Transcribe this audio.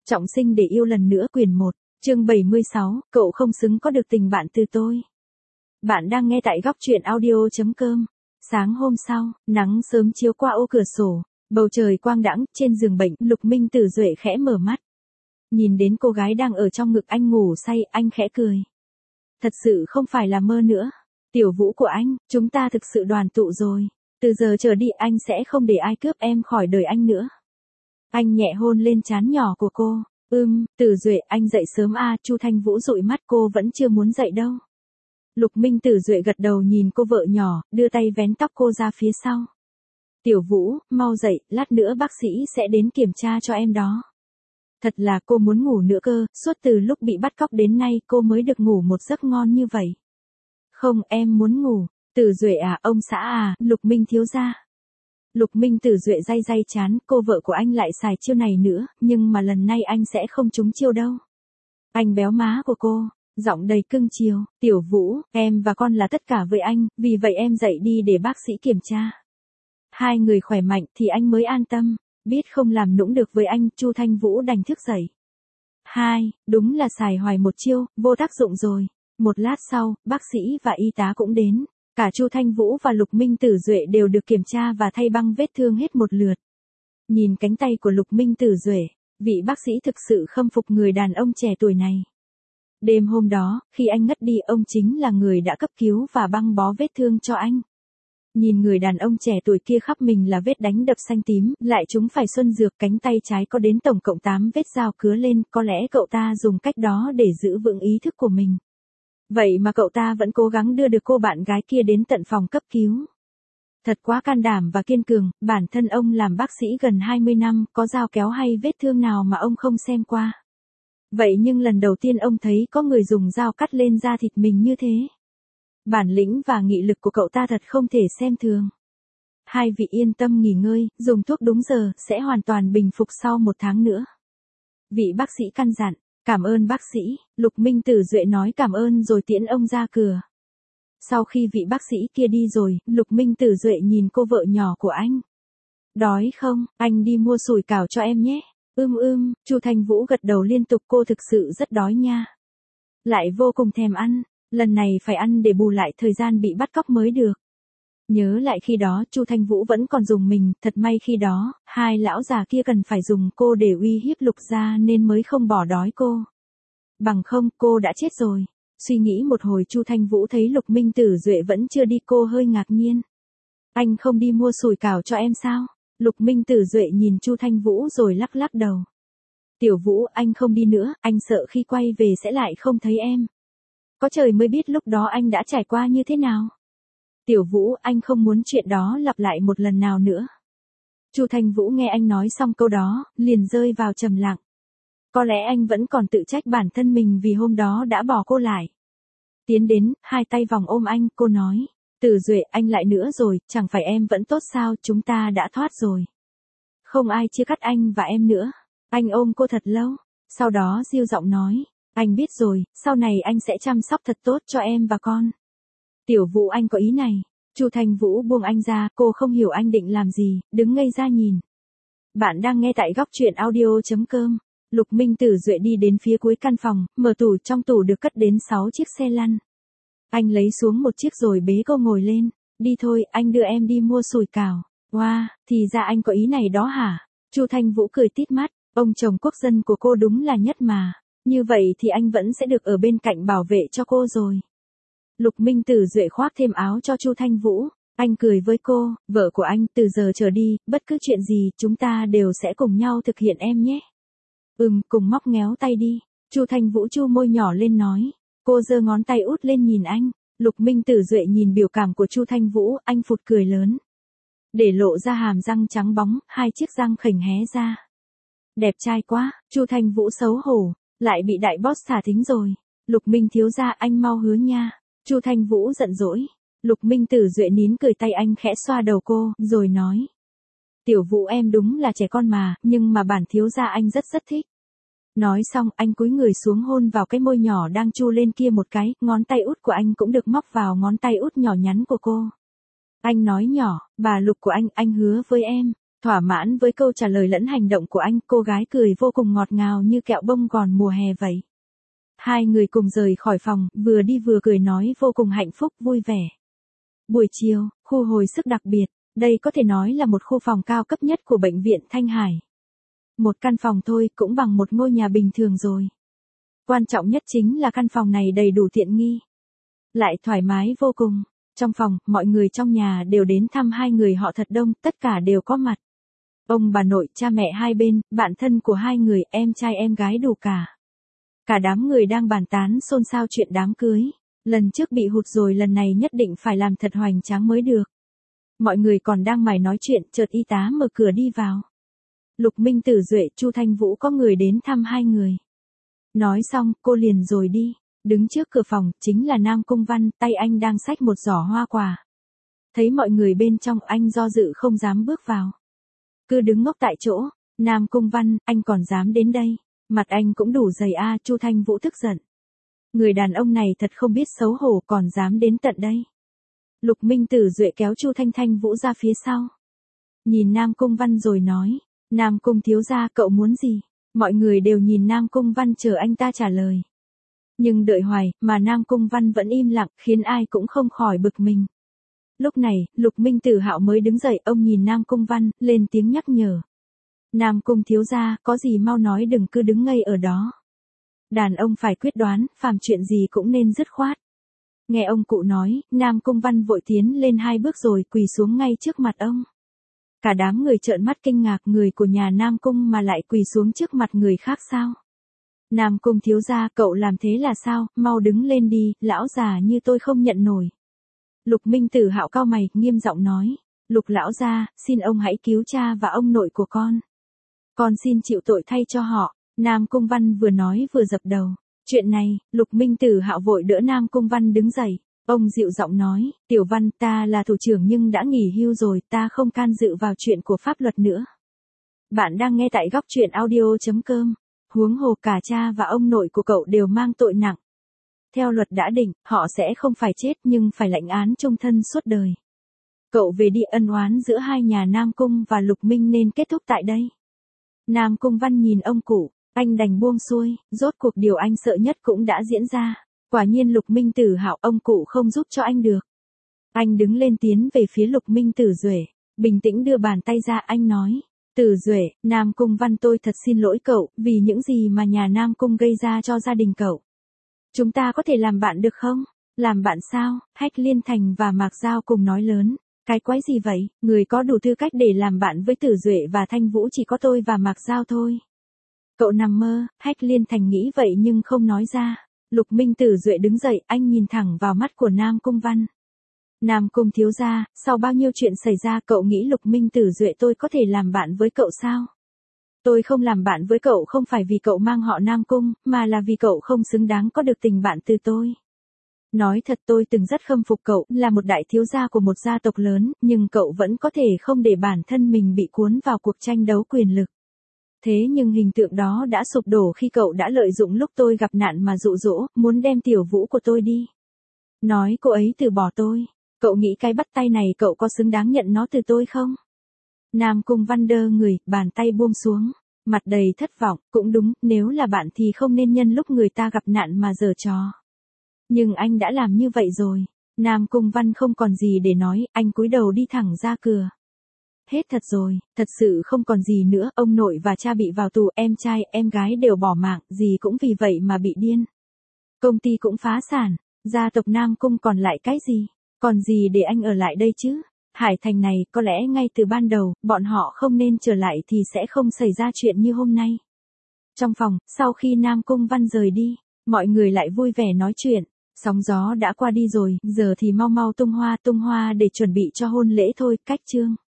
Trọng sinh để yêu lần nữa quyển 1, chương 76, cậu không xứng có được tình bạn từ tôi. Bạn đang nghe tại góc truyện audio.com. Sáng hôm sau, nắng sớm chiếu qua ô cửa sổ, bầu trời quang đãng, trên giường bệnh, Lục Minh Tử Duệ khẽ mở mắt. Nhìn đến cô gái đang ở trong ngực anh ngủ say, anh khẽ cười. Thật sự không phải là mơ nữa. Tiểu Vũ của anh, chúng ta thực sự đoàn tụ rồi. Từ giờ trở đi anh sẽ không để ai cướp em khỏi đời anh nữa. Anh nhẹ hôn lên trán nhỏ của cô. Tử Duệ, anh dậy sớm à? Chu Thanh Vũ dụi mắt, cô vẫn chưa muốn dậy đâu. Lục Minh Tử Duệ gật đầu nhìn cô vợ nhỏ, đưa tay vén tóc cô ra phía sau. Tiểu Vũ, mau dậy, lát nữa bác sĩ sẽ đến kiểm tra cho em đó. Thật là cô muốn ngủ nữa cơ, suốt từ lúc bị bắt cóc đến nay cô mới được ngủ một giấc ngon như vậy. Không, em muốn ngủ. Tử Duệ à, ông xã à, Lục Minh thiếu gia. Lục Minh Tử Duệ day day chán, cô vợ của anh lại xài chiêu này nữa, nhưng mà lần này anh sẽ không trúng chiêu đâu. Anh béo má của cô, giọng đầy cưng chiều, Tiểu Vũ, em và con là tất cả với anh, vì vậy em dậy đi để bác sĩ kiểm tra. Hai người khỏe mạnh thì anh mới an tâm, biết không làm nũng được với anh, Chu Thanh Vũ đành thức dậy. Đúng là xài hoài một chiêu, vô tác dụng rồi. Một lát sau, bác sĩ và y tá cũng đến. Cả Chu Thanh Vũ và Lục Minh Tử Duệ đều được kiểm tra và thay băng vết thương hết một lượt. Nhìn cánh tay của Lục Minh Tử Duệ, vị bác sĩ thực sự khâm phục người đàn ông trẻ tuổi này. Đêm hôm đó, khi anh ngất đi, ông chính là người đã cấp cứu và băng bó vết thương cho anh. Nhìn người đàn ông trẻ tuổi kia khắp mình là vết đánh đập xanh tím, lại chúng phải xuân dược, cánh tay trái có đến tổng cộng 8 vết dao cứa lên, có lẽ cậu ta dùng cách đó để giữ vững ý thức của mình. Vậy mà cậu ta vẫn cố gắng đưa được cô bạn gái kia đến tận phòng cấp cứu. Thật quá can đảm và kiên cường, bản thân ông làm bác sĩ gần 20 năm, có dao kéo hay vết thương nào mà ông không xem qua. Vậy nhưng lần đầu tiên ông thấy có người dùng dao cắt lên da thịt mình như thế. Bản lĩnh và nghị lực của cậu ta thật không thể xem thường. Hai vị yên tâm nghỉ ngơi, dùng thuốc đúng giờ, sẽ hoàn toàn bình phục sau 1 tháng nữa. Vị bác sĩ căn dặn. Cảm ơn bác sĩ, Lục Minh Tử Duệ nói cảm ơn rồi tiễn ông ra cửa. Sau khi vị bác sĩ kia đi rồi, Lục Minh Tử Duệ nhìn cô vợ nhỏ của anh. Đói không, anh đi mua sủi cảo cho em nhé. Chu Thanh Vũ gật đầu liên tục, cô thực sự rất đói nha. Lại vô cùng thèm ăn, lần này phải ăn để bù lại thời gian bị bắt cóc mới được. Nhớ lại khi đó Chu Thanh Vũ vẫn còn dùng mình, thật may khi đó, hai lão già kia cần phải dùng cô để uy hiếp Lục gia nên mới không bỏ đói cô. Bằng không, cô đã chết rồi. Suy nghĩ một hồi Chu Thanh Vũ thấy Lục Minh Tử Duệ vẫn chưa đi, cô hơi ngạc nhiên. Anh không đi mua sủi cảo cho em sao? Lục Minh Tử Duệ nhìn Chu Thanh Vũ rồi lắc lắc đầu. Tiểu Vũ, anh không đi nữa, anh sợ khi quay về sẽ lại không thấy em. Có trời mới biết lúc đó anh đã trải qua như thế nào. Tiểu Vũ, anh không muốn chuyện đó lặp lại một lần nào nữa. Chu Thanh Vũ nghe anh nói xong câu đó, liền rơi vào trầm lặng. Có lẽ anh vẫn còn tự trách bản thân mình vì hôm đó đã bỏ cô lại. Tiến đến, hai tay vòng ôm anh, cô nói. Tử Duệ, anh lại nữa rồi, chẳng phải em vẫn tốt sao, chúng ta đã thoát rồi. Không ai chia cắt anh và em nữa. Anh ôm cô thật lâu, sau đó dịu giọng nói. Anh biết rồi, sau này anh sẽ chăm sóc thật tốt cho em và con. Tiểu Vũ, anh có ý này. Chu Thanh Vũ buông anh ra, cô không hiểu anh định làm gì, đứng ngây ra nhìn. Bạn đang nghe tại góc truyện audio.com. Lục Minh Tử Duệ đi đến phía cuối căn phòng, mở tủ, trong tủ được cất đến 6 chiếc xe lăn. Anh lấy xuống một chiếc rồi bế cô ngồi lên. Đi thôi, anh đưa em đi mua sủi cảo. Wow, thì ra anh có ý này đó hả? Chu Thanh Vũ cười tít mắt, ông chồng quốc dân của cô đúng là nhất mà. Như vậy thì anh vẫn sẽ được ở bên cạnh bảo vệ cho cô rồi. Lục Minh Tử Duệ khoác thêm áo cho Chu Thanh Vũ. Anh cười với cô, vợ của anh, từ giờ trở đi, bất cứ chuyện gì, chúng ta đều sẽ cùng nhau thực hiện em nhé. Cùng móc ngéo tay đi. Chu Thanh Vũ chu môi nhỏ lên nói. Cô giơ ngón tay út lên nhìn anh. Lục Minh Tử Duệ nhìn biểu cảm của Chu Thanh Vũ, anh phụt cười lớn. Để lộ ra hàm răng trắng bóng, hai chiếc răng khểnh hé ra. Đẹp trai quá, Chu Thanh Vũ xấu hổ, lại bị đại boss thả thính rồi. Lục Minh thiếu gia, anh mau hứa nha. Chu Thanh Vũ giận dỗi. Lục Minh Tử Duệ nín cười, tay anh khẽ xoa đầu cô, rồi nói. Tiểu Vũ, em đúng là trẻ con mà, nhưng mà bản thiếu gia anh rất thích. Nói xong, anh cúi người xuống hôn vào cái môi nhỏ đang chu lên kia một cái, ngón tay út của anh cũng được móc vào ngón tay út nhỏ nhắn của cô. Anh nói nhỏ, bà Lục của anh hứa với em. Thỏa mãn với câu trả lời lẫn hành động của anh, cô gái cười vô cùng ngọt ngào như kẹo bông gòn mùa hè vậy. Hai người cùng rời khỏi phòng, vừa đi vừa cười nói vô cùng hạnh phúc, vui vẻ. Buổi chiều, khu hồi sức đặc biệt, đây có thể nói là một khu phòng cao cấp nhất của bệnh viện Thanh Hải. Một căn phòng thôi cũng bằng một ngôi nhà bình thường rồi. Quan trọng nhất chính là căn phòng này đầy đủ tiện nghi. Lại thoải mái vô cùng. Trong phòng, mọi người trong nhà đều đến thăm hai người họ thật đông, tất cả đều có mặt. Ông bà nội, cha mẹ hai bên, bạn thân của hai người, em trai em gái đủ cả. Cả đám người đang bàn tán xôn xao chuyện đám cưới. Lần trước bị hụt rồi, lần này nhất định phải làm thật hoành tráng mới được. Mọi người còn đang mải nói chuyện, chợt y tá mở cửa đi vào. Lục Minh Tử Duệ, Chu Thanh Vũ có người đến thăm hai người. Nói xong, cô liền rồi đi. Đứng trước cửa phòng, chính là Nam Cung Văn, tay anh đang xách một giỏ hoa quả. Thấy mọi người bên trong, anh do dự không dám bước vào. Cứ đứng ngốc tại chỗ. Nam Cung Văn, anh còn dám đến đây. Mặt anh cũng đủ dày a. Chu Thanh Vũ tức giận. Người đàn ông này thật không biết xấu hổ, còn dám đến tận đây. Lục Minh Tử Duệ kéo Chu Thanh Vũ ra phía sau. Nhìn Nam Cung Văn rồi nói. Nam Cung thiếu gia, cậu muốn gì? Mọi người đều nhìn Nam Cung Văn chờ anh ta trả lời. Nhưng đợi hoài, mà Nam Cung Văn vẫn im lặng, khiến ai cũng không khỏi bực mình. Lúc này, Lục Minh Tử Hạo mới đứng dậy, ông nhìn Nam Cung Văn, lên tiếng nhắc nhở. Nam Cung thiếu gia, có gì mau nói, đừng cứ đứng ngây ở đó. Đàn ông phải quyết đoán, phàm chuyện gì cũng nên dứt khoát. Nghe ông cụ nói, Nam Cung Văn vội tiến lên 2 bước rồi quỳ xuống ngay trước mặt ông. Cả đám người trợn mắt kinh ngạc, người của nhà Nam Cung mà lại quỳ xuống trước mặt người khác sao? Nam Cung thiếu gia, cậu làm thế là sao, mau đứng lên đi, lão già như tôi không nhận nổi. Lục Minh Tử Hạo cau mày, nghiêm giọng nói. Lục lão gia, xin ông hãy cứu cha và ông nội của con. Con xin chịu tội thay cho họ. Nam Cung Văn vừa nói vừa dập đầu. Chuyện này, Lục Minh Tử Hạo vội đỡ Nam Cung Văn đứng dậy. Ông dịu giọng nói, Tiểu Văn, ta là thủ trưởng nhưng đã nghỉ hưu rồi, ta không can dự vào chuyện của pháp luật nữa. Bạn đang nghe tại góc truyện audio.com. Huống hồ cả cha và ông nội của cậu đều mang tội nặng. Theo luật đã định, họ sẽ không phải chết nhưng phải lãnh án chung thân suốt đời. Cậu về đi, ân oán giữa hai nhà Nam Cung và Lục Minh nên kết thúc tại đây. Nam Cung Văn nhìn ông cụ, anh đành buông xuôi, rốt cuộc điều anh sợ nhất cũng đã diễn ra. Quả nhiên Lục Minh Tử Hạo, ông cụ không giúp cho anh được. Anh đứng lên tiến về phía Lục Minh Tử Duệ, bình tĩnh đưa bàn tay ra, anh nói. Tử Duệ, Nam Cung Văn, tôi thật xin lỗi cậu, vì những gì mà nhà Nam Cung gây ra cho gia đình cậu. Chúng ta có thể làm bạn được không? Làm bạn sao? Hách Liên Thành và Mạc Giao cùng nói lớn. Cái quái gì vậy? Người có đủ tư cách để làm bạn với Tử Duệ và Thanh Vũ chỉ có tôi và Mạc Giao thôi. Cậu nằm mơ, Hách Liên Thành nghĩ vậy nhưng không nói ra. Lục Minh Tử Duệ đứng dậy, anh nhìn thẳng vào mắt của Nam Cung Văn. Nam Cung thiếu gia, sau bao nhiêu chuyện xảy ra, cậu nghĩ Lục Minh Tử Duệ tôi có thể làm bạn với cậu sao? Tôi không làm bạn với cậu không phải vì cậu mang họ Nam Cung, mà là vì cậu không xứng đáng có được tình bạn từ tôi. Nói thật, tôi từng rất khâm phục cậu, là một đại thiếu gia của một gia tộc lớn, nhưng cậu vẫn có thể không để bản thân mình bị cuốn vào cuộc tranh đấu quyền lực. Thế nhưng hình tượng đó đã sụp đổ khi cậu đã lợi dụng lúc tôi gặp nạn mà dụ dỗ, muốn đem Tiểu Vũ của tôi đi. Nói cô ấy từ bỏ tôi. Cậu nghĩ cái bắt tay này cậu có xứng đáng nhận nó từ tôi không? Nam Cung Văn đơ người, bàn tay buông xuống, mặt đầy thất vọng, cũng đúng, nếu là bạn thì không nên nhân lúc người ta gặp nạn mà giở trò. Nhưng anh đã làm như vậy rồi. Nam Cung Văn không còn gì để nói, anh cúi đầu đi thẳng ra cửa. Hết thật rồi, thật sự không còn gì nữa, ông nội và cha bị vào tù, em trai, em gái đều bỏ mạng, gì cũng vì vậy mà bị điên. Công ty cũng phá sản, gia tộc Nam Cung còn lại cái gì? Còn gì để anh ở lại đây chứ? Hải Thành này, có lẽ ngay từ ban đầu, bọn họ không nên trở lại thì sẽ không xảy ra chuyện như hôm nay. Trong phòng, sau khi Nam Cung Văn rời đi, mọi người lại vui vẻ nói chuyện. Sóng gió đã qua đi rồi, giờ thì mau mau tung hoa để chuẩn bị cho hôn lễ thôi, cách chương.